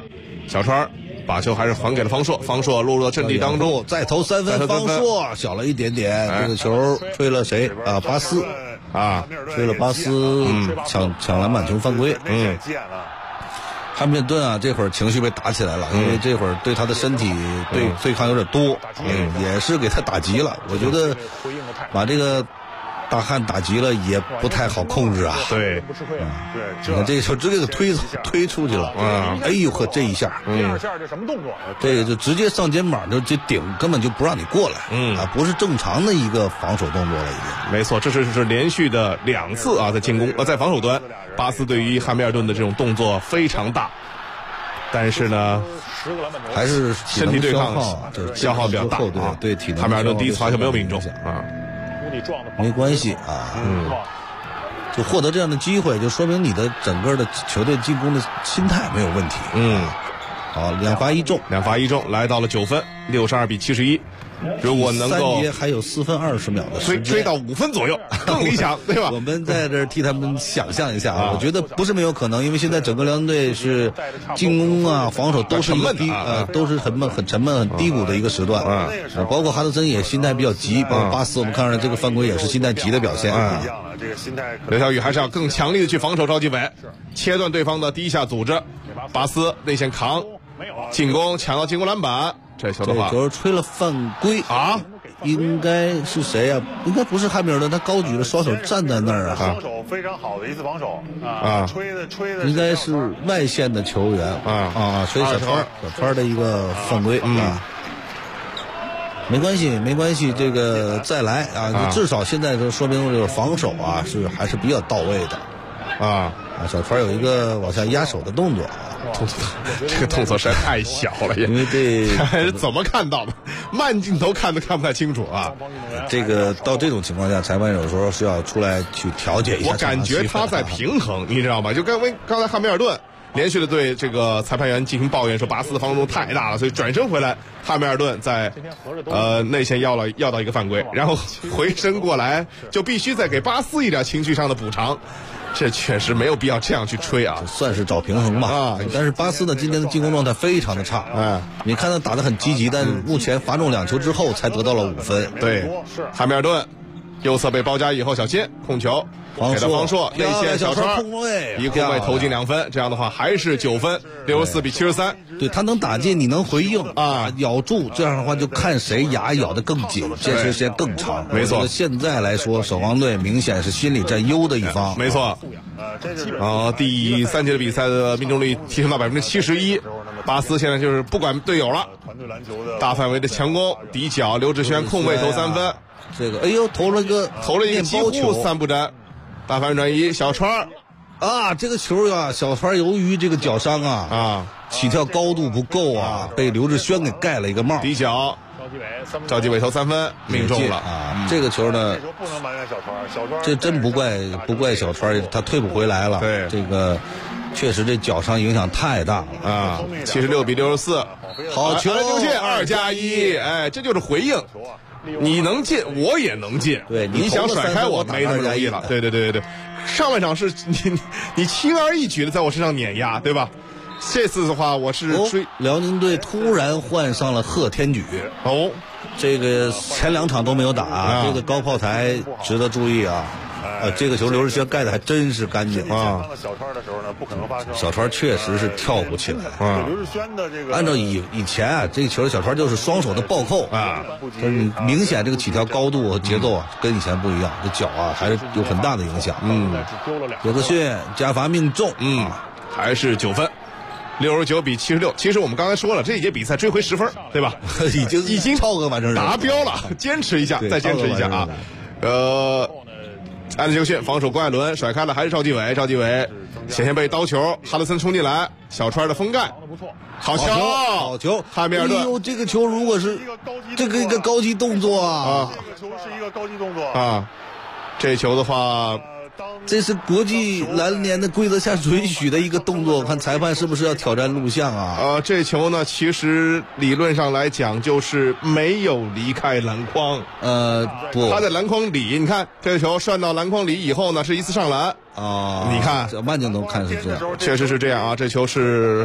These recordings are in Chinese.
小川把球还是还给了方硕，方硕落入了阵地当中， 再投3分，方硕小了一点点，这个球吹了谁啊？巴斯啊， 吹了巴斯，抢篮板球犯规，汉密尔顿啊，这会儿情绪被打起来了，因为这会儿对他的身体对抗有点多，也是给他打急了。我觉得把这个大汉打急了也不太好控制啊。 对， 你看这个球直接给推出去了，哎呦呵，这一下， 第二下这什么动作？ 这个就直接上肩膀就顶，根本就不让你过来，不是正常的一个防守动作了已经。 没错，这是连续的2次啊，在进攻在防守端，巴斯对于汉密尔顿的这种动作非常大，但是呢， 还是身体对抗消耗比较大， 对体能。 汉密尔顿第一次罚球没有命中啊。 没关系啊，就获得这样的机会，就说明你的整个的球队进攻的心态没有问题。好，2罚1中 ，2罚1中，来到了9分，62比71。如果能够 3节还有4分20秒的时间， 追到5分左右更理想，对吧？ 我们在这儿替他们想象一下啊，我觉得不是没有可能，因为现在整个辽宁队是进攻啊、防守都是都是很沉闷、很低谷的一个时段包括哈德森也心态比较急，包括巴斯，我们看出来这个犯规也是心态急的表现刘晓宇还是要更强力的去防守赵继伟，切断对方的第一下组织，巴斯内线扛，进攻抢到进攻篮板。这球的话， 这球吹了犯规啊， 应该是谁呀？应该不是汉密尔顿，他高举着双手站在那儿啊。 防守非常好的一次防守吹的应该是外线的球员吹小川的一个犯规没关系，这个再来啊，至少现在就说明这个防守啊还是比较到位的小川有一个往下压手的动作这个动作实在太小了， 因为这是怎么看到的？慢镜头看不太清楚啊。 这个到这种情况下，裁判有时候是要出来去调解一下。 我感觉他在平衡，你知道吗？就刚才汉密尔顿连续的对这个裁判员进行抱怨，说巴斯的防守太大了，所以转身回来，汉密尔顿在内线要到一个犯规，然后回身过来就必须再给巴斯一点情绪上的补偿。这确实没有必要这样去吹啊， 算是找平衡吧但是巴斯呢今天的进攻状态非常的差你看他打得很积极，但是目前罚中2球之后才得到了5分。 对，汉密尔顿右侧被包夹以后，小心控球，给到方硕内线小川一空位投进2分，这样的话还是9分，64比73。 对，他能打进，你能回应咬住，这样的话就看谁牙咬得更紧，坚持时间更长。 没错， 现在来说，守望队明显是心理占优的一方。 没错。第3节的比赛的命中率提升到71%，巴斯现在就是不管队友了，大范围的强攻，底角刘志轩空位投3分。 这个投了一个几乎3不沾，大反转移小川这个球小川由于这个脚伤起跳高度不够被刘志轩给盖了一个帽， 底角赵继伟投3分命中了这个球呢不能埋怨小川， 这真不怪小川，他退不回来了。 对， 这个确实这脚伤影响太大了 76比64， 好球 2+1，这就是回应。你能进，我也能进。 对， 你想甩开我没那么容易了。对，上半场是你轻而易举的在我身上碾压，对吧？这次的话，我是辽宁队突然换上了贺天举这个前2场都没有打这个高炮台值得注意这个球刘志轩盖的还真是干净小川的时候呢，不可能发生。 小川确实是跳不起来刘志轩的这个， 按照以前这个球小川就是双手的暴扣就是明显这个起跳高度和节奏跟以前不一样，这脚还是有很大的影响。杰克逊加罚命中， 还是9分。69比76。其实我们刚才说了，这一节比赛追回10分，对吧？ 已经超额完成达标了，坚持一下，再坚持一下安德杰克逊防守郭艾伦甩开了，还是赵继伟前线被刀球，哈德森冲进来，小川的封盖，好球，汉密尔顿。 这个球如果是这个一个高级动作这个球是一个高级动作这球的话。 这是国际篮联的规则下允许的一个动作，看裁判是不是要挑战录像这球呢，其实理论上来讲就是没有离开篮筐。 不， 他在篮筐里，你看这个球涮到篮筐里以后呢，是一次上篮你看这慢镜头看是这样， 确实是这样这球是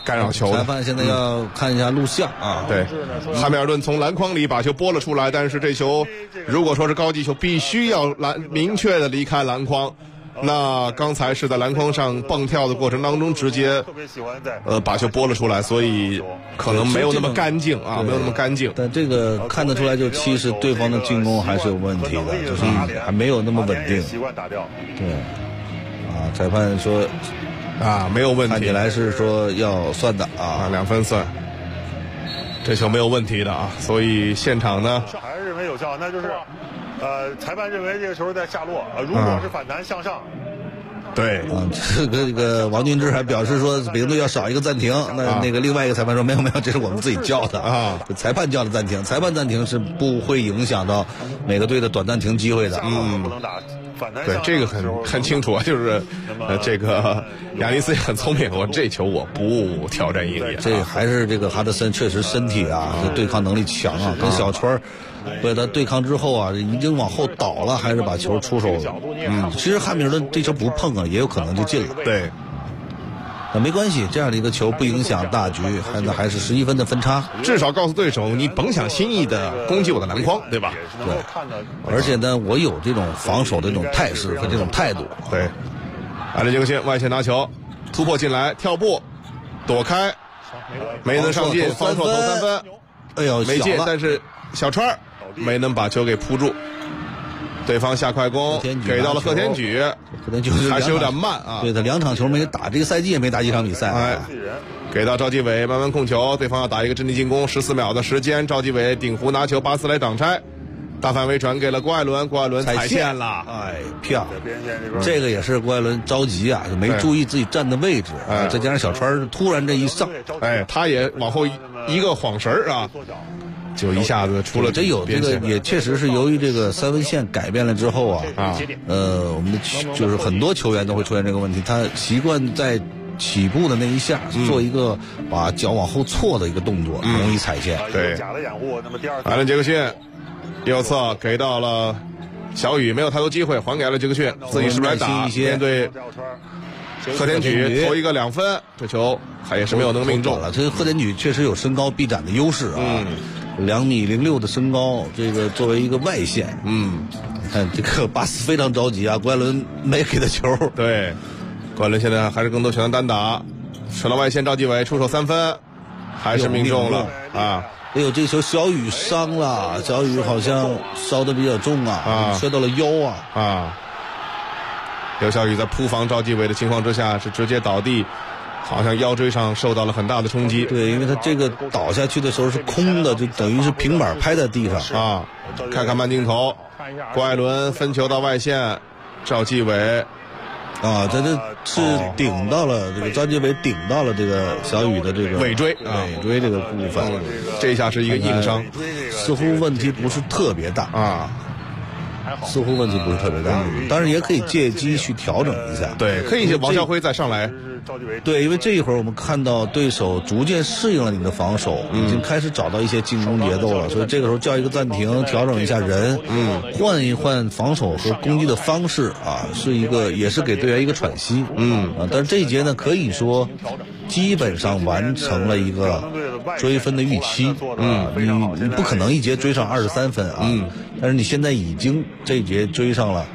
干扰球的。 裁判现在要看一下录像啊。 对，汉密尔顿从篮筐里把球拨了出来，但是这球如果说是高级球，必须要明确的离开篮筐。那刚才是在篮筐上蹦跳的过程当中，直接把球拨了出来，所以可能没有那么干净啊，没有那么干净。 但这个看得出来，就其实对方的进攻还是有问题的，就是还没有那么稳定。对，啊，裁判说啊没有问题， 看起来是说要算的啊 ，2分算。这球没有问题的啊，所以现场呢还是认为有效，那就是裁判认为这个球在下落，如果是反弹向上。 对啊，这个王俊志还表示说北京队要少一个暂停，那个另外一个裁判说没有，这是我们自己叫的啊，裁判叫的暂停，裁判暂停是不会影响到每个队的短暂停机会的。 不能打反弹。 对，这个很清楚啊，就是这个亚尼斯也很聪明，我这球我不挑战英野。 这还是这个哈德森确实身体啊，对抗能力强啊，跟小川被他对抗之后啊，已经往后倒了，还是把球出手。其实汉密尔顿这球不碰啊，也有可能就进了。 对， 那没关系，这样的一个球不影响大局，还是11分的分差。 至少告诉对手，你甭想轻易的攻击我的篮筐，对吧？ 对。而且呢，我有这种防守的这种态势和这种态度。 对。艾伦杰克逊外线拿球，突破进来，跳步，躲开，没能上进，防守投3分。 哎呦， 没进，但是小川没能把球给扑住，对方下快攻给到了贺田举，还是有点慢啊。 对，他2场球没打，这个赛季也没打几场比赛。 给到赵继伟慢慢控球，对方要打一个阵地进攻，14秒的时间，赵继伟顶弧拿球，巴斯来挡拆，大范围转给了郭艾伦，郭艾伦踩线了， 哎，漂亮！这个也是郭艾伦着急啊，就没注意自己站的位置，再加上小川突然这一上， 哎，他也往后一个晃神啊。就一下子出了这有这个也确实是由于这个3分线改变了之后啊，我们就是很多球员都会出现这个问题，他习惯在起步的那一下做一个把脚往后错的一个动作，容易踩线。 对，艾伦杰克逊右侧给到了小雨，没有太多机会，还给了杰克逊，自己是不是来打？面对贺田举投一个2分，这球还也是没有能命中了。这贺田举确实有身高臂展的优势啊。2.06米的身高，这个作为一个外线，看这个巴斯非常着急啊，郭艾伦没给他球。 对，郭艾伦现在还是更多选择单打，传到外线，赵继伟出手3分，还是命中了啊！ 哎呦，这球小雨伤了，小雨好像烧得比较重啊，摔到了腰啊。 刘小雨在扑防赵继伟的情况之下，是直接倒地。好像腰椎上受到了很大的冲击。 对，因为他这个倒下去的时候是空的，就等于是平板拍在地上啊。看看慢镜头，郭艾伦分球到外线，赵继伟啊，这是顶到了这个赵继伟顶到了这个小雨的这个尾椎这个部分， 这一下是一个硬伤， 似乎问题不是特别大啊。似乎问题不是特别大，当然也可以借机去调整一下。 对，可以王啸辉再上来。 对，因为这一会儿我们看到对手逐渐适应了你的防守，已经开始找到一些进攻节奏了，所以这个时候叫一个暂停，调整一下人，换一换防守和攻击的方式啊，也是给队员一个喘息。但是这一节呢，可以说基本上完成了一个追分的预期。你不可能一节追上23分啊，但是你现在已经这一节追上了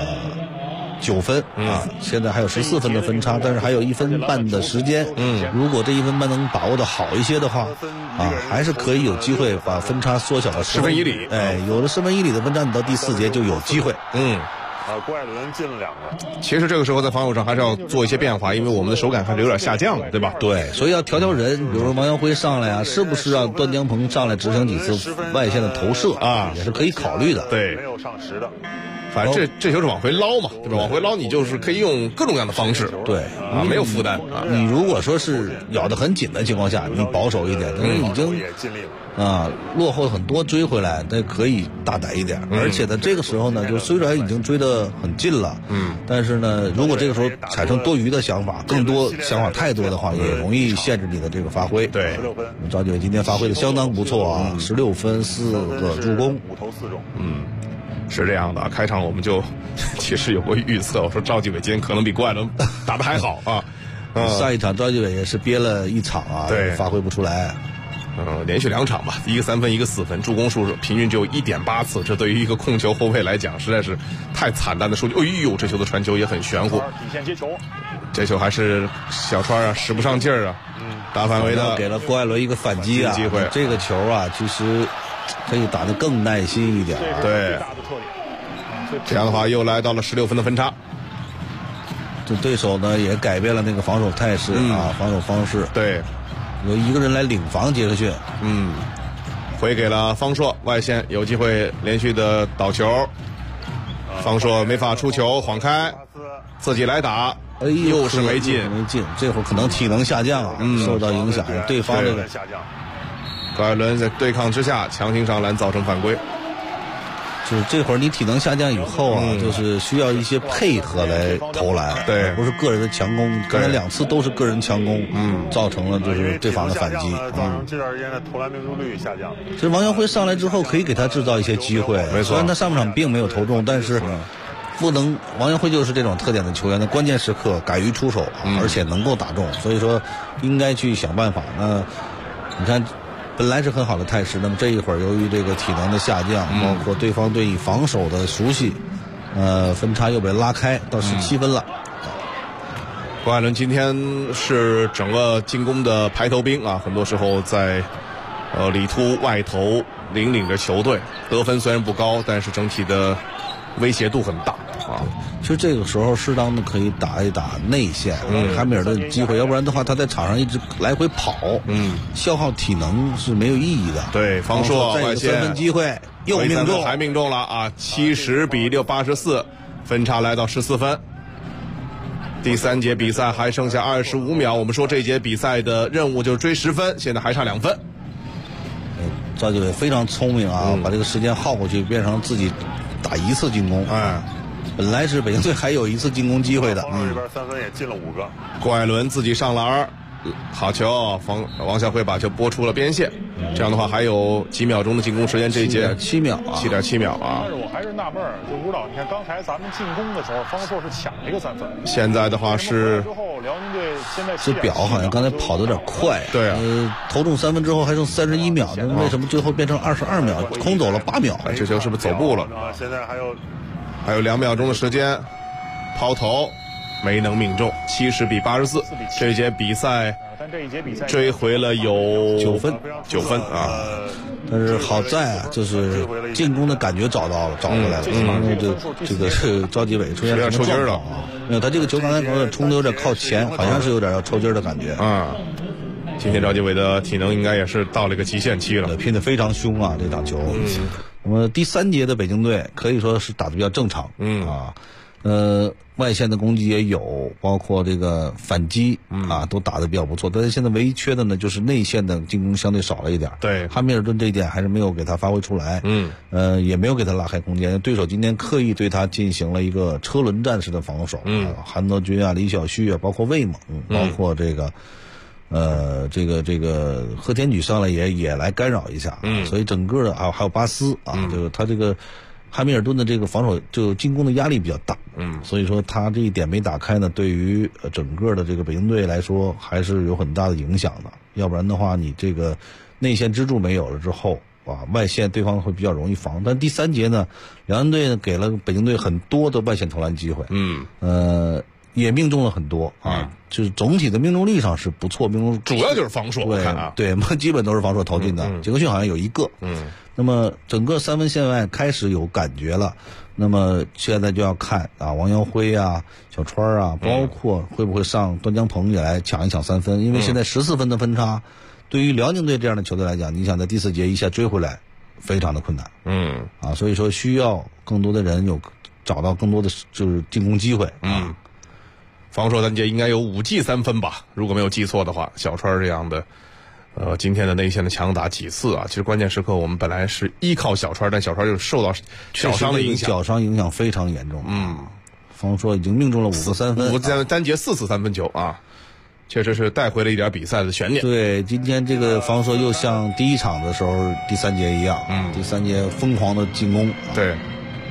9分啊，现在还有14分的分差，但是还有1分半的时间。如果这1分半能把握的好一些的话，还是可以有机会把分差缩小到 10分以里。 哎，有了10分以里的分差，你到第4节就有机会。 郭艾伦进了2个。 其实这个时候在防守上还是要做一些变化，因为我们的手感还是有点下降了，对吧？ 对，所以要调人，比如说王耀辉上来啊，是不是让段江鹏上来执行几次外线的投射啊，也是可以考虑的。 对， 没有上10的。 反正这球是往回捞嘛，对吧？往回捞你就是可以用各种各样的方式， 对没有负担。 你如果说是咬得很紧的情况下，你保守一点，但是已经落后很多追回来，那可以大胆一点。而且呢，这个时候呢，就虽然已经追得很近了，但是呢，如果这个时候产生多余的想法，更多想法太多的话，也容易限制你的这个发挥。 对， 赵继伟今天发挥的相当不错啊，16分4个助攻 ，5投4中。 是这样的，开场我们就其实有过预测，我说赵继伟今天可能比郭艾伦打得还好啊。 上一场赵继伟也是憋了一场啊， 对， 发挥不出来。 连续2场吧，一个3分，一个4分，助攻数平均只有1.8次，这对于一个控球后卫来讲，实在是太惨淡的数据。哎呦，这球的传球也很玄乎， 底线接球， 这球还是小川啊，使不上劲儿啊。大范围的给了郭艾伦一个反击啊， 机会。 这个球啊，其实可以打得更耐心一点。 对，这样的话又来到了16分的分差。 这对手呢也改变了那个防守态势啊，防守方式。 对。 有一个人来领防杰克逊， 回给了方硕，外线有机会连续的倒球，方硕没法出球，晃开，自己来打，又是没进， 这会儿可能体能下降啊，受到影响，对方这个高艾伦在对抗之下强行上篮造成犯规。 就是这会儿你体能下降以后啊，就是需要一些配合来投篮， 对， 不是个人的强攻。刚才2次都是个人强攻，造成了就是对方的反击， 造成这段时间的投篮命中率下降。 其实王耀辉上来之后可以给他制造一些机会， 没错， 虽然他上半场并没有投中，但是不能，王耀辉就是这种特点的球员，在关键时刻敢于出手，而且能够打中，所以说应该去想办法。那你看。本来是很好的态势，那么这一会儿由于这个体能的下降，包括对方对防守的熟悉，分差又被拉开到17分了。 郭艾伦今天是整个进攻的排头兵啊，很多时候在里突外投领着球队，得分虽然不高，但是整体的威胁度很大啊。 其实这个时候适当的可以打一打内线，汉密尔顿机会，要不然的话他在场上一直来回跑，消耗体能是没有意义的。 对，方硕外线 3分机会又命中， 还命中了啊！70-84，分差来到14分。第3节比赛还剩下25秒，我们说这节比赛的任务就是追10分，现在还差2分。 赵继伟非常聪明啊，把这个时间耗过去，变成自己打1次进攻。本来是北京队还有1次进攻机会的， 这边3分也进了5个。 郭艾伦自己上篮，好球，王晓辉把球拨出了边线。这样的话还有几秒钟的进攻时间，这一节 7.7秒啊 ，7.7秒啊。 但是我还是纳闷儿，就吴导，你看刚才咱们进攻的时候，方硕是抢了一个3分， 现在的话是之后辽宁队现在这表好像刚才跑得有点快， 对啊， 投中3分之后还剩31秒，那为什么最后变成22秒，空走了8秒？ 这球是不是走步了？ 现在还有2秒钟的时间，抛投没能命中，70-84，这节比赛追回了有9分啊！ 但是好在啊，就是进攻的感觉找回来了，因为这个是赵继伟出现什么状况啊？没有，他这个球刚才冲的有点靠前，好像是有点要抽筋的感觉啊。今天赵继伟的体能应该也是到了一个极限期了， 拼得非常凶啊！这场球，那么第3节的北京队可以说是打得比较正常，外线的攻击也有，包括这个反击都打得比较不错。但是现在唯一缺的呢，就是内线的进攻相对少了一点。 对， 汉密尔顿这一点还是没有给他发挥出来。也没有给他拉开空间。对手今天刻意对他进行了一个车轮战式的防守。韩德君啊、李晓旭啊，包括魏猛，包括这个。这个贺天举上来也来干扰一下，所以整个的还有巴斯啊，这个他这个汉密尔顿的这个防守就进攻的压力比较大，所以说他这一点没打开呢，对于整个的这个北京队来说还是有很大的影响的。要不然的话，你这个内线支柱没有了之后啊，外线对方会比较容易防。但第3节呢，辽宁队呢给了北京队很多的外线投篮机会，也命中了很多啊，就是总体的命中率上是不错，命中主要就是防守， 对，基本都是防守投进的。杰克逊好像有1个，那么整个3分线外开始有感觉了。那么现在就要看啊，王耀辉啊、小川啊，包括会不会上段江鹏也来抢一抢3分，因为现在14分的分差，对于辽宁队这样的球队来讲，你想在第4节一下追回来，非常的困难。所以说需要更多的人找到更多的就是进攻机会。 防守单节应该有5记3分吧，如果没有记错的话。小川这样的，今天的内线的强打几次啊，其实关键时刻我们本来是依靠小川，但小川就受到脚伤的影响， 脚伤影响非常严重。方硕已经命中了5个3分 ，5个单节4次3分球啊，确实是带回了一点比赛的悬念。 对，今天这个方硕又像第1场的时候第3节一样，第3节疯狂的进攻。 对。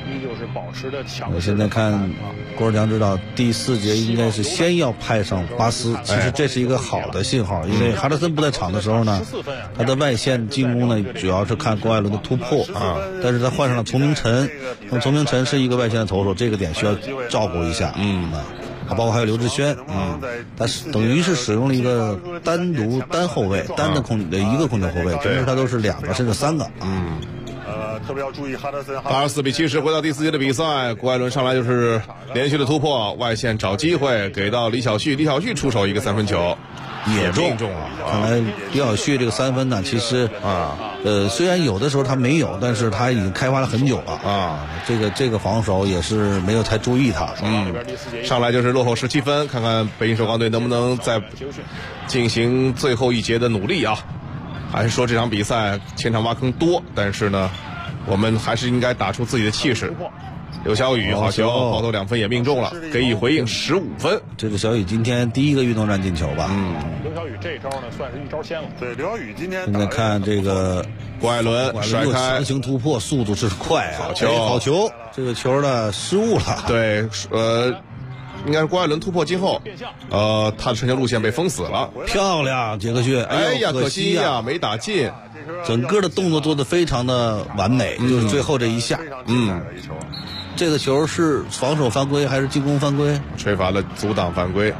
依旧是保持着强势。 我现在看郭尔强知道第4节应该是先要派上巴斯，其实这是一个好的信号，因为哈德森不在场的时候呢，他的外线进攻呢主要是看郭艾伦的突破啊，但是他换上了丛明晨，丛明晨是一个外线的投手，这个点需要照顾一下，包括还有刘志轩，他等于是使用了一个单后卫，单的一个控球后卫，平时他都是2个甚至3个， 特别要注意哈德森。 84比70，回到第4节的比赛，郭艾伦上来就是连续的突破，外线找机会给到李晓旭，李晓旭出手一个3分球，也命中了。 看来李晓旭这个3分呢，其实虽然有的时候他没有，但是他已经开发了很久了啊。这个防守也是没有太注意他。 上来就是落后17分，看看北京首钢队能不能再进行最后一节的努力啊。还是说这场比赛前场挖坑多，但是呢，我们还是应该打出自己的气势。刘晓宇好球，抛投2分也命中了，给予回应15分。 这个小宇今天第一个运动战进球吧？ 刘晓宇这招呢算是一招鲜了。对，刘晓宇今天现在看这个郭艾伦甩开强行突破，速度是快啊！好球，这个球呢失误了。 对，应该是郭艾伦突破今后，他的传球路线被封死了。 漂亮，杰克逊！ 哎呀，可惜呀，没打进。 整个的动作做得非常的完美，就是最后这一下。这个球是防守犯规还是进攻犯规？ 吹罚了阻挡犯规。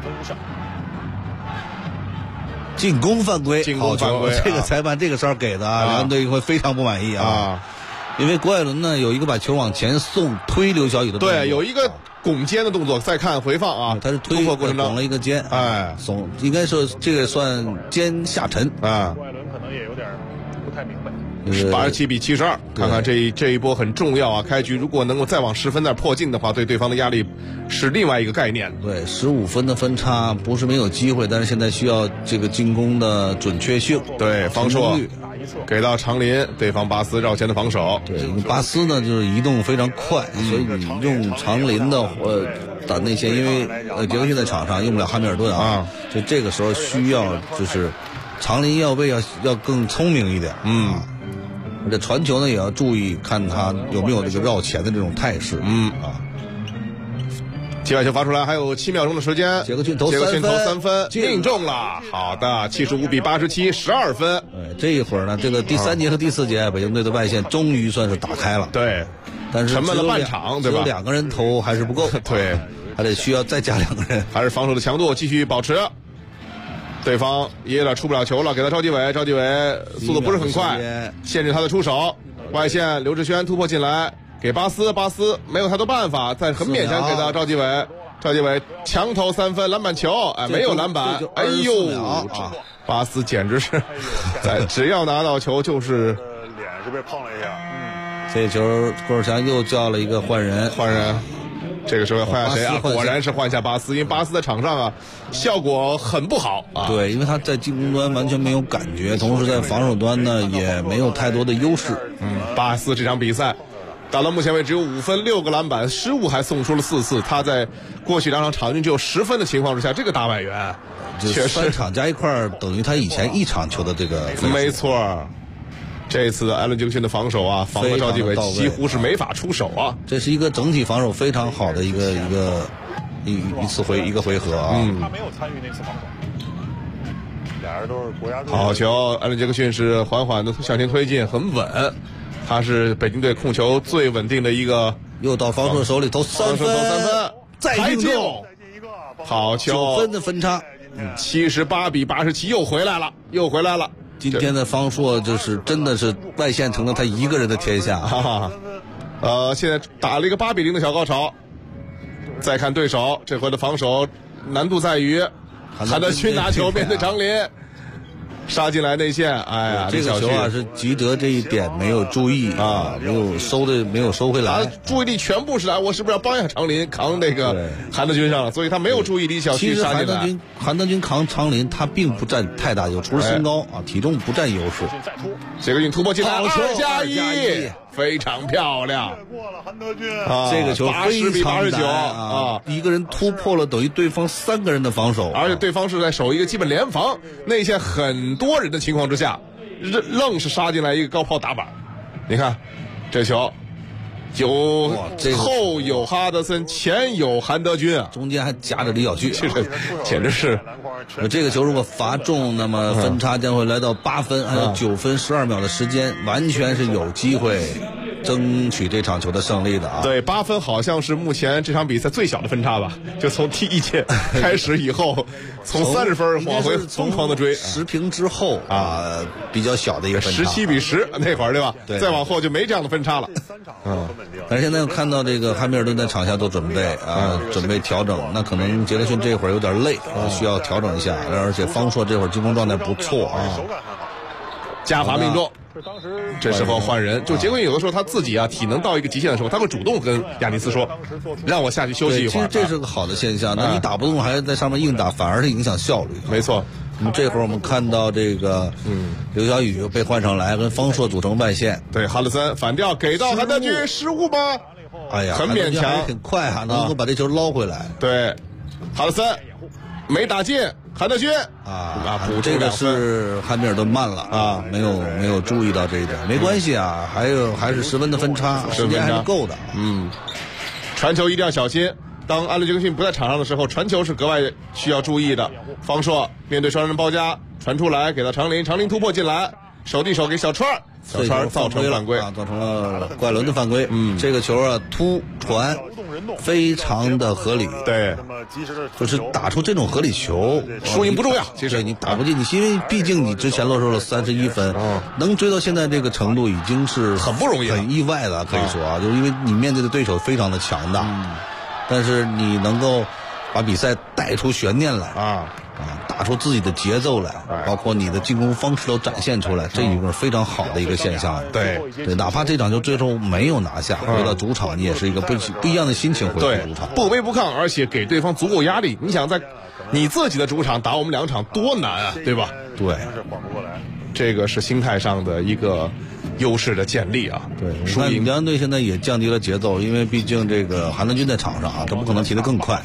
进攻犯规， 好球！ 这个裁判这个哨给的啊，两个队会非常不满意啊。因为郭艾伦呢有一个把球往前送推刘晓宇的动作， 对，有一个拱肩的动作，再看回放啊， 他是推过程中拱了一个肩，耸，应该说这个算肩下沉啊。郭艾伦可能也有点不太明白。 87比72，看看这一波很重要啊！开局如果能够再往10分那破进的话，对对方的压力是另外一个概念。 对，15分的分差不是没有机会，但是现在需要这个进攻的准确性。 对，方硕给到长林，对方巴斯绕前的防守。 对，巴斯呢就是移动非常快，所以你用长林的打内线，因为杰克逊在场上用不了汉密尔顿啊，所以这个时候需要就是长林要更聪明一点。这传球呢也要注意，看他有没有这个绕前的这种态势。 接外球发出来，还有7秒钟的时间。 杰克逊投3分， 命中了。好的，75比87，12分。 这一会儿呢，这个第3节和第4节，北京队的外线终于算是打开了。 对， 但是沉闷了半场，对吧？ 只有2个人投还是不够。 对， 还得需要再加2个人。 还是防守的强度继续保持。对方也有点出不了球了，给到赵继伟，赵继伟速度不是很快，限制他的出手。外线刘志轩突破进来，给巴斯没有太多办法，再很勉强给到赵继伟，赵继伟强投3分，篮板球，没有篮板，哎呦，巴斯简直是只要拿到球就是脸是被碰了一下。 这球郭尔强又叫了一个换人。 这个时候换下谁啊？果然是换下巴斯，因为巴斯在场上啊，效果很不好啊。 对，因为他在进攻端完全没有感觉，同时在防守端呢也没有太多的优势。 巴斯这场比赛打到目前为止只有5分6个篮板，失误还送出了4次。他在过去2场场均只有10分的情况之下，这个大外援确实3场加一块等于他以前1场球的这个分数。 没错。这次艾伦杰克逊的防守啊，防的赵继伟几乎是没法出手啊。 这是一个整体防守非常好的一个回合啊。 他没有参与那次防守。俩人都是国家队。 好球，艾伦杰克逊是缓缓的向前推进，很稳。他是北京队控球最稳定的一个。 又到方硕手里投3分，再命中， 好球 ，9分的分差 ，78比87，又回来了。 今天的方硕就是真的是外线成了他一个人的天下。 现在打了一个8比0的小高潮。再看对手，这回的防守难度在于韩德君拿球面对长林，杀进来内线。哎呀， 这个球啊是吉德这一点没有注意啊，没有收回来。 他注意力全部是来，我是不是要帮一下长林扛那个韩德君上了？所以他没有注意李晓旭杀进来。 其实韩德君扛长林，他并不占太大优势，除了身高啊，体重不占优势。 杰克逊突破进来，2+1，非常漂亮。 过了韩德君这个球 80比89 啊，一个人突破了等于对方3个人的防守， 而且对方是在守一个基本联防内线很多人的情况之下，愣是杀进来一个高抛打板。你看这球后有哈德森，前有韩德君啊， 中间还夹着李晓旭， 这简直是。 这个球如果罚中，那么分差将会来到8分，还有9分12秒的时间，完全是有机会争取这场球的胜利的啊！ 对，8分好像是目前这场比赛最小的分差吧？就从第一节开始以后，从30分往回疯狂的追 ，10平之后啊，比较小的一个分差 ，17-10那会儿对吧？ 对， 再往后就没这样的分差了。 但是现在我看到这个汉密尔顿在场下做准备啊，准备调整。那可能杰克逊这会儿有点累啊，需要调整一下。而且方硕这会儿进攻状态不错啊， 加罚命中。这时候换人，就杰克逊有的时候他自己啊体能到一个极限的时候，他会主动跟亚尼斯说，让我下去休息一会儿。 其实这是个好的现象。那你打不动还在上面硬打，反而是影响效率。 没错。 那么这会儿我们看到这个，刘晓宇被换上来，跟方硕组成外线。 对，哈德森反调给到韩德君，失误吗？ 哎呀， 很勉强， 很快哈，能够把这球捞回来。 对，哈德森没打进，韩德君补这个是汉密尔顿慢了啊，没有注意到这一点，没关系啊，还是10分的分差，时间还是够的。 传球一定要小心。当安德杰克逊不在场上的时候，传球是格外需要注意的。方硕面对双人包夹，传出来给到长林，长林突破进来，手递手给小川，小川造成犯规啊，造成了怪伦的犯规。这个球啊突传非常的合理， 对， 就是打出这种合理球， 输赢不重要。其实你打不进，因为毕竟你之前落后了31分，能追到现在这个程度已经是很不容易， 很意外了，可以说啊，就是因为你面对的对手非常的强大。但是你能够把比赛带出悬念来打出自己的节奏来，包括你的进攻方式都展现出来，这一个非常好的一个现象。 对， 哪怕这场球最后没有拿下，回到主场你也是一个不一样的心情回到主场， 不卑不亢，而且给对方足够压力。你想在你自己的主场打我们2场多难啊，对吧？ 对， 这个是心态上的一个优势的建立啊。 对，输赢辽宁队现在也降低了节奏，因为毕竟这个韩德君在场上啊，他不可能踢得更快。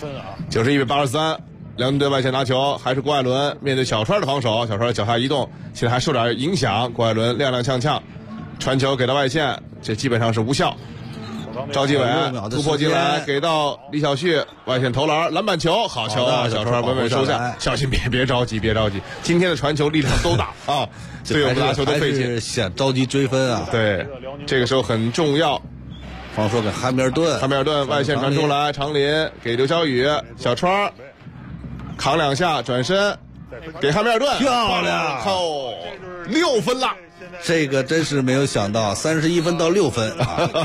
91-83，辽宁队外线拿球，还是郭艾伦面对小川的防守，小川脚下移动，现在还受点影响。郭艾伦踉踉跄跄，传球给到外线，这基本上是无效。赵继伟突破进来，给到李晓旭，外线投篮，篮板球，好球啊！小川稳稳收下，小心别着急，今天的传球力量都大啊，对我们拿球都费劲， 想着急追分啊。 对，这个时候很重要。 方硕给汉密尔顿外线传出来，长林给刘晓宇，小川扛2下转身给汉密尔顿， 漂亮， 扣6分了。 这个真是没有想到，31分到6分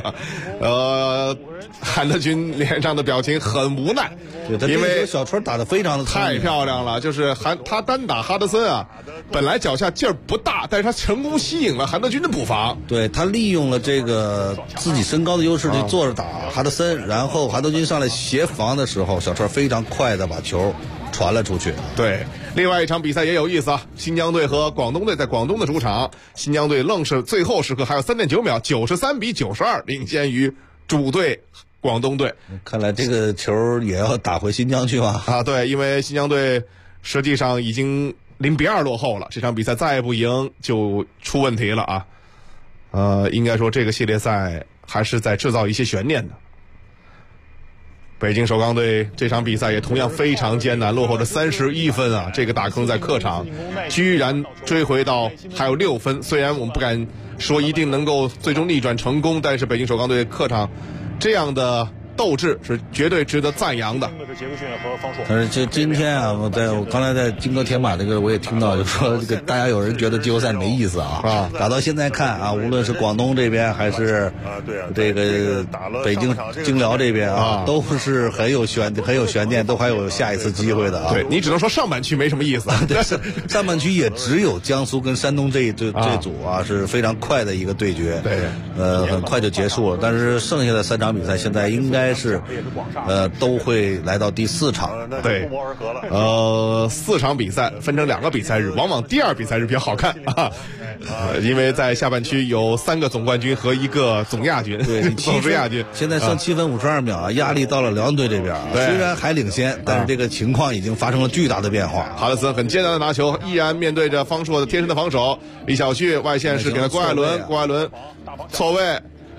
韩德君脸上的表情很无奈，因为小川打得非常的太漂亮了，就是他单打哈德森啊，本来脚下劲儿不大，但是他成功吸引了韩德君的补防。 对，他利用了这个自己身高的优势去坐着打哈德森，然后韩德君上来协防的时候，小川非常快的把球传了出去。 对，另外一场比赛也有意思啊，新疆队和广东队在广东的主场，新疆队愣是最后时刻还有3.9秒，93-92领先于主队广东队。 看来这个球也要打回新疆去吗？ 对，因为新疆队实际上已经0-2落后了，这场比赛再不赢就出问题了啊。应该说这个系列赛还是在制造一些悬念的。北京首钢队这场比赛也同样非常艰难，落后着31分啊！这个大坑在客场居然追回到还有6分，虽然我们不敢说一定能够最终逆转成功，但是北京首钢队客场这样的斗志是绝对值得赞扬的。 但是今天啊，我刚才在金戈铁马这个我也听到，就说这个大家有人觉得季后赛没意思啊，打到现在看啊，无论是广东这边还是这个北京京辽这边啊，都是很有悬念，都还有下一次机会的啊。 对，你只能说上半区没什么意思， 但是上半区也只有江苏跟山东这组啊是非常快的一个对决， 对， 很快就结束了。但是剩下的3场比赛现在应该是都会来到第4场。 对，4场比赛分成2个比赛日，往往第2比赛日比较好看啊，因为在下半区有3个总冠军和1个总亚军， 对， 总是亚军。 现在剩7分52秒啊，压力到了辽宁队这边，虽然还领先，但是这个情况已经发生了巨大的变化。 哈德森很艰难的拿球，依然面对着方硕的天生的防守，李晓旭外线是给了郭艾伦错位。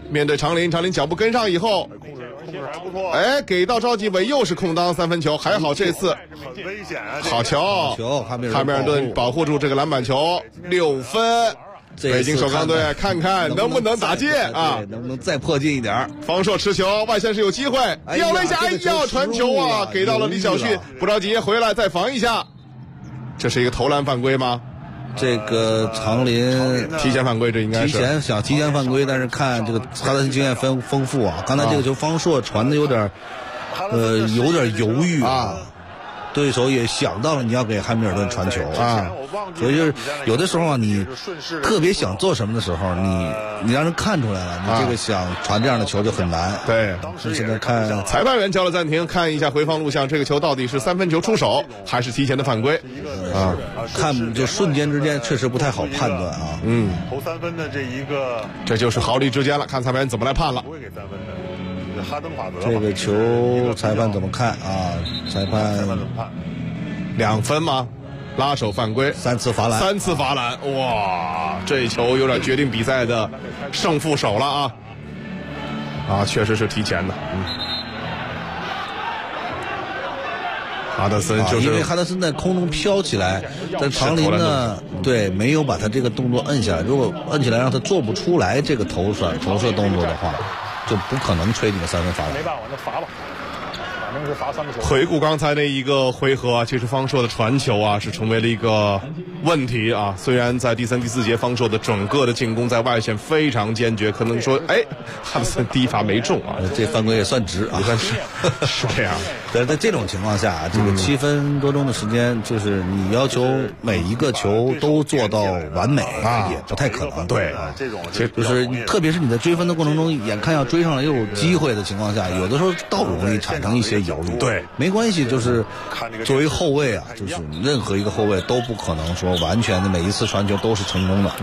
面对长林，长林脚步跟上以后， 控制还不错。 哎，给到赵继伟又是空当3分球，还好这次很危险啊！ 好球，汉密尔顿保护住这个篮板球，6分。北京首钢队看看能不能打进啊？ 能不能再破近一点？ 方硕持球，外线是有机会，要了一下，哎呀，传球啊，给到了李晓旭，不着急，回来再防一下。这是一个投篮犯规吗？ 这个长林提前犯规，这应该是想提前犯规，但是看这个哈德森经验丰富啊，刚才这个球方硕传的有点犹豫啊。对手也想到了你要给汉密尔顿传球啊，所以就是有的时候啊，你特别想做什么的时候，你让人看出来了，你这个想传这样的球就很难。 对， 现在看裁判员叫了暂停，看一下回放录像，这个球到底是3分球出手还是提前的犯规啊？看就瞬间之间确实不太好判断啊。 投3分的这就是毫厘之间了，看裁判员怎么来判了。 不会给3分的。哈登法则， 这个球裁判怎么看啊？裁判怎么判 ？2分吗？拉手犯规 ，3次罚篮 ，3次罚篮，哇，这球有点决定比赛的胜负手了啊！啊，确实是提前的，哈德森就是因为哈德森在空中飘起来，但长林呢，对，没有把他这个动作摁下来。如果摁起来让他做不出来这个投射动作的话，就不可能吹你的3分罚篮。 没办法，那罚吧。反正是罚3个球。 回顾刚才那一个回合啊，其实方硕的传球啊是成为了一个问题啊。虽然在第3、第4节方硕的整个的进攻在外线非常坚决，可能说哈德森第一罚没中啊， 这犯规也算值啊， 也算是是这样。 但是在这种情况下，这个7分多钟的时间，就是你要求每一个球都做到完美啊，也不太可能。 对， 这种就是特别是你在追分的过程中，眼看要追上来又有机会的情况下，有的时候倒容易产生一些犹豫。 对， 没关系，就是作为后卫啊，就是任何一个后卫都不可能说完全的每一次传球都是成功的。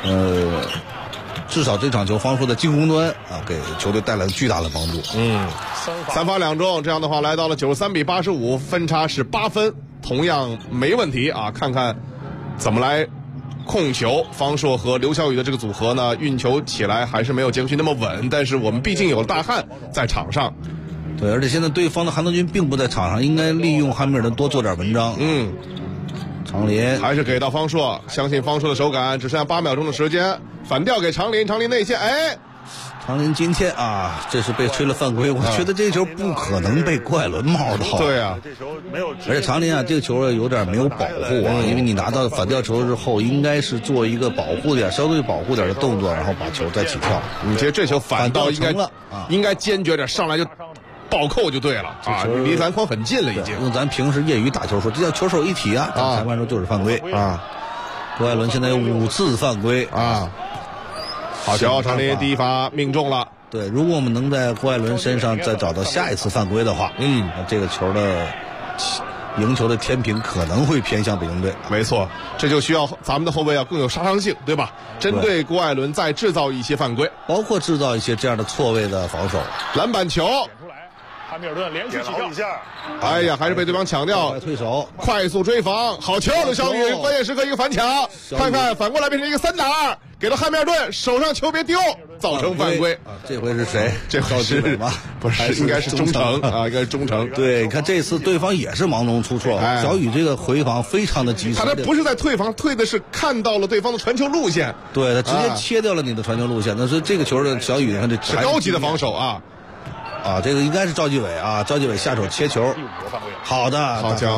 至少这场球方硕的进攻端啊，给球队带来了巨大的帮助。 3罚2中，这样的话来到了93比85，分差是8分，同样没问题啊。看看怎么来控球，方硕和刘晓宇的这个组合呢，运球起来还是没有杰克逊那么稳，但是我们毕竟有了大汉在场上。 对，而且现在对方的韩德君并不在场上，应该利用汉密尔顿多做点文章。长林还是给到方硕，相信方硕的手感，只剩下8秒钟的时间，反调给长林，长林内线， 长林今天啊，这是被吹了犯规，我觉得这球不可能被郭艾伦冒到。 对啊， 而且长林啊，这个球有点没有保护啊，因为你拿到反吊球之后，应该是做一个稍微保护点的动作，然后把球再起跳。 你觉得这球反倒应该坚决点，上来就暴扣就对了啊！离篮筐很近了，已经。 用咱平时业余打球说，这叫球手一体啊！裁判说就是犯规啊！郭艾伦现在有5次犯规啊！ 好球，长林第一罚命中了。 对，如果我们能在郭艾伦身上再找到下一次犯规的话，这个球的赢球的天平可能会偏向北京队。 没错，这就需要咱们的后卫要更有杀伤性，对吧？针对郭艾伦再制造一些犯规， 包括制造一些这样的错位的防守。 篮板球。 汉密尔顿连续起跳一下， 哎呀，还是被对方抢掉， 退手， 快速追防，好球的小雨，关键时刻一个反抢，看看反过来变成一个3打2，给到汉密尔顿，手上球别丢，造成犯规啊！这回是谁？ 这回是不是应该是中城啊？应该是中城。 对，你看这次对方也是盲中出错，小雨这个回防非常的及时。 他不是在退防，退的是看到了对方的传球路线， 对他直接切掉了你的传球路线。那所以这个球的小雨，你看这是高级的防守啊！ 这个应该是赵继伟啊，赵继伟下手切球，好的， 好球。